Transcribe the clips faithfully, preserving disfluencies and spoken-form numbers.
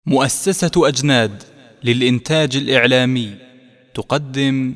مؤسسة أجناد للإنتاج الإعلامي تقدم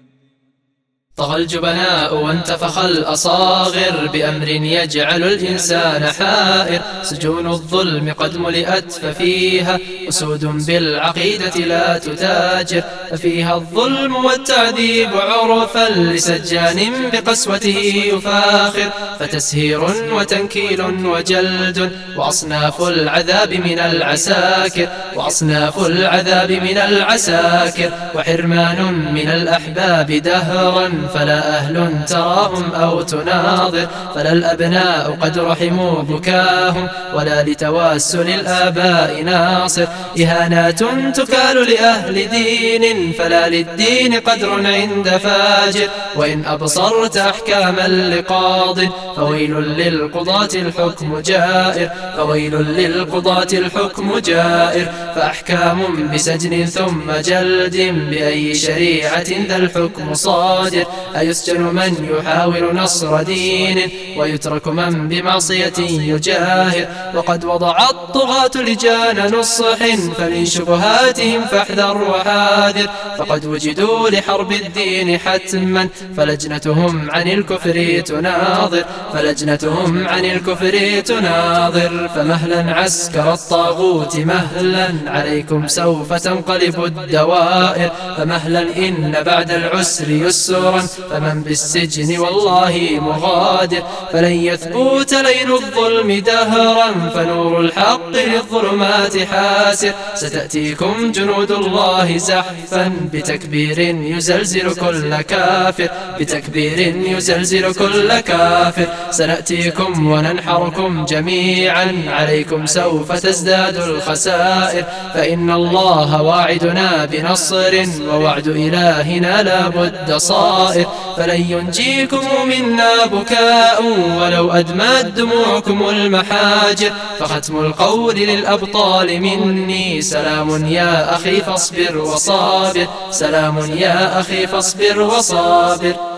طغى الجبناء وانتفخ الأصاغر بأمر يجعل الإنسان حائر. سجون الظلم قد ملئت ففيها أسود بالعقيدة لا تتاجر، ففيها الظلم والتعذيب عرفا لسجان بقسوته يفاخر. فتسهير وتنكيل وجلد وأصناف العذاب من العساكر، وأصناف العذاب من العساكر. وحرمان من الأحباب دهرا فلا أهل تراهم أو تناظر، فلا الأبناء قد رحموا بكاهم ولا لتواسل الآباء ناصر. إهانات تكال لأهل دين فلا للدين قدر عند فاجر. وإن أبصرت أحكاما لقاض فويل للقضاة الحكم جائر، فويل للقضاة الحكم جائر. فأحكام بسجن ثم جلد بأي شريعة ذا الحكم صادر. أيسجن من يحاول نصر دين ويترك من بمعصية يجاهر. وقد وضع الطغاة لجان نصح فمن شبهاتهم فاحذر وحاذر. فقد وجدوا لحرب الدين حتما فلجنتهم عن الكفر تناظر، فلجنتهم عن الكفر تناظر. فمهلا عسكر الطاغوت مهلا عليكم سوف تنقلب الدوائر. فمهلا إن بعد العسر يسرا فمن بالسجن والله مغادر. فلن يثبت ليل الظلم دهرا فنور الحق للظلمات حاسر. ستأتيكم جنود الله زحفا بتكبير يزلزل كل كافر، بتكبير يزلزل كل كافر. سنأتيكم وننحركم جميعا عليكم سوف تزداد الخسائر. فإن الله واعدنا بنصر ووعد إلهنا لا بد صائر. فلن ينجيكم منا بكاء ولو أدمت دموعكم المحاجر. فختم القول للأبطال مني سلام يا أخي فاصبر وصابر، سلام يا أخي فاصبر وصابر.